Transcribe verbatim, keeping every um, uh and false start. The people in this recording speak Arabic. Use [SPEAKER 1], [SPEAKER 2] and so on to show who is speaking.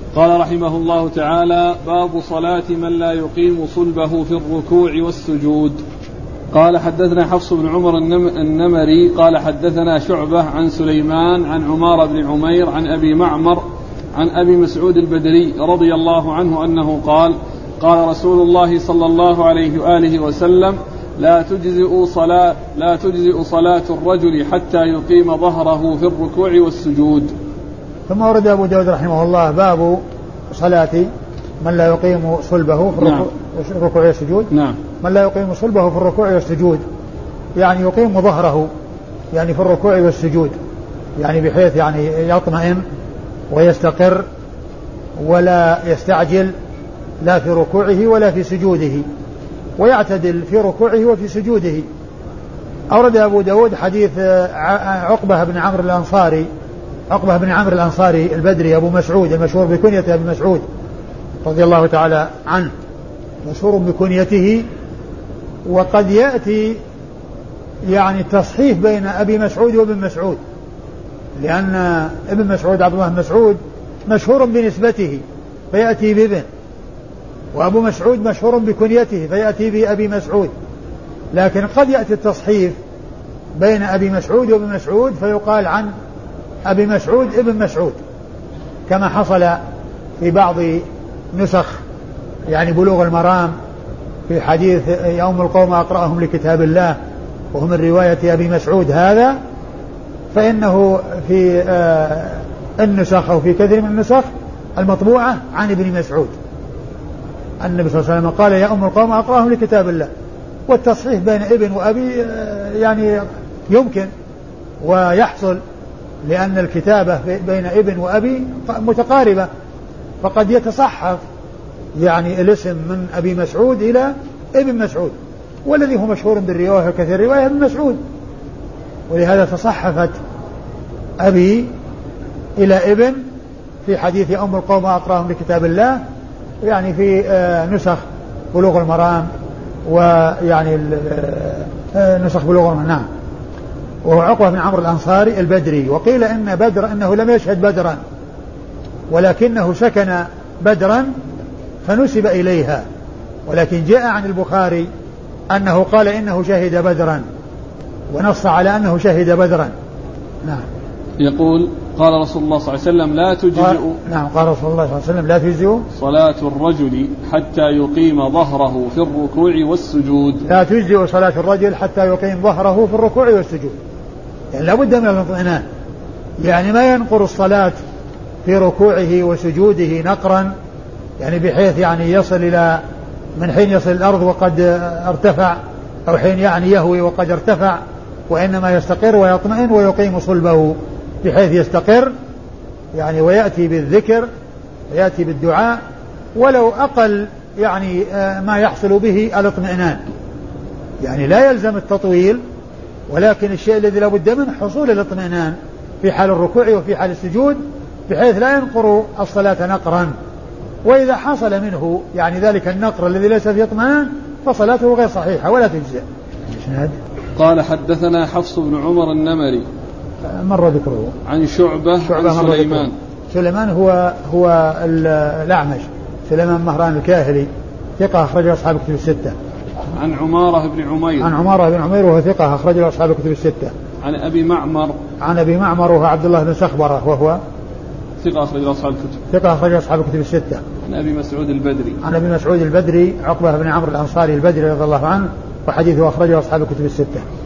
[SPEAKER 1] قال رحمه الله تعالى: باب صلاة من لا يقيم صلبه في الركوع والسجود. قال حدثنا حفص بن عمر النمري قال حدثنا شعبة عن سليمان عن عمار بن عمير عن أبي معمر عن أبي مسعود البدري رضي الله عنه أنه قال: قال رسول الله صلى الله عليه وآله وسلم: لا تجزئ صلاة, لا تجزئ صلاة الرجل حتى يقيم ظهره في الركوع والسجود.
[SPEAKER 2] ثم ورد أبو داود رحمه الله باب صلاة من لا يقيم صلبه في الركوع, نعم. الركوع والسجود.
[SPEAKER 1] نعم.
[SPEAKER 2] من لا يقيم صلبه في الركوع والسجود يعني يقيم ظهره يعني في الركوع والسجود، يعني بحيث يعني يطمئن ويستقر ولا يستعجل لا في ركوعه ولا في سجوده، ويعتدل في ركوعه وفي سجوده. أورد أبو داود حديث عقبة بن عمرو الأنصاري عقبة بن عمرو الأنصاري البدري أبو مسعود المشهور بكنيته أبي مسعود رضي الله تعالى عنه، مشهور بكنيته. وقد يأتي يعني التصحيف بين أبي مسعود وابن مسعود، لأن ابن مسعود عبد الله بن مسعود مشهور بنسبته فيأتي بابن، وأبو مسعود مشهور بكنيته فيأتي بأبي مسعود. لكن قد يأتي التصحيف بين أبي مسعود وابن مسعود فيقال عن أبي مسعود ابن مسعود، كما حصل في بعض نسخ يعني بلوغ المرام في حديث يوم القوم أقرأهم لكتاب الله وهم من رواية أبي مسعود هذا، فإنه في النسخ أو في كثير من النسخ المطبوعة عن ابن مسعود. النبي صلى الله عليه وسلم قال يا أم القوم أقرأهم لكتاب الله. والتصحيح بين ابن وأبي يعني يمكن ويحصل، لأن الكتابة بين ابن وأبي متقاربة، فقد يتصحف يعني الاسم من أبي مسعود إلى ابن مسعود، والذي هو مشهور بالرواية كثير رواية ابن مسعود، ولهذا تصحفت أبي إلى ابن في حديث أم القوم أقرأهم لكتاب الله، يعني في نسخ بلوغ المرام ويعني نسخ بلوغ المرام. نعم. وهو عقبة بن عمرو الأنصاري البدري. وقيل إن بدر إنه لم يشهد بدرا ولكنه سكن بدرا فنسب إليها، ولكن جاء عن البخاري أنه قال إنه شهد بدرا ونص على أنه شهد بدرا. نعم.
[SPEAKER 1] يقول قال رسول الله صلى الله عليه وسلم: لا تجزئ.
[SPEAKER 2] نعم. قال رسول الله صلى الله عليه وسلم: لا تجزئ
[SPEAKER 1] صلاة الرجل حتى يقيم ظهره في الركوع والسجود.
[SPEAKER 2] لا تجزئ صلاة الرجل حتى يقيم ظهره في الركوع والسجود، يعني لا بد من الاطمئنان، يعني ما ينقر الصلاة في ركوعه وسجوده نقرا، يعني بحيث يعني يصل إلى من حين يصل الأرض وقد ارتفع، أو حين يعني يهوي وقد ارتفع، وإنما يستقر ويطمئن ويقيم صلبه بحيث يستقر يعني ويأتي بالذكر ويأتي بالدعاء، ولو أقل يعني ما يحصل به الاطمئنان، يعني لا يلزم التطويل، ولكن الشيء الذي لا بد منه حصول الاطمئنان في حال الركوع وفي حال السجود بحيث لا ينقر الصلاة نقرا. وإذا حصل منه يعني ذلك النقر الذي ليس فيه اطمئنان فصلاته غير صحيحة ولا تجزئ.
[SPEAKER 1] قال حدثنا حفص بن عمر النمري
[SPEAKER 2] مر ذكره
[SPEAKER 1] عن شعبة, شعبة عن سليمان.
[SPEAKER 2] سليمان هو هو الأعمش سليمان مهران الكاهلي ثقة أخرج أصحاب الكتب الستة.
[SPEAKER 1] عن عمارة بن عمير
[SPEAKER 2] عن عمارة بن عمير وهو ثقة أخرج أصحاب الكتب الستة.
[SPEAKER 1] عن أبي معمر
[SPEAKER 2] عن أبي معمر وهو عبد الله بن سخبرة وهو
[SPEAKER 1] ثقة أخرج أصحاب الكتب
[SPEAKER 2] ثقة أخرج أصحاب الكتب الستة.
[SPEAKER 1] عن أبي مسعود البدري
[SPEAKER 2] عن أبي مسعود البدري عقبة بن عمرو الأنصاري البدري رضي الله عنه، وحديثه أخرجه أصحاب الكتب الستة.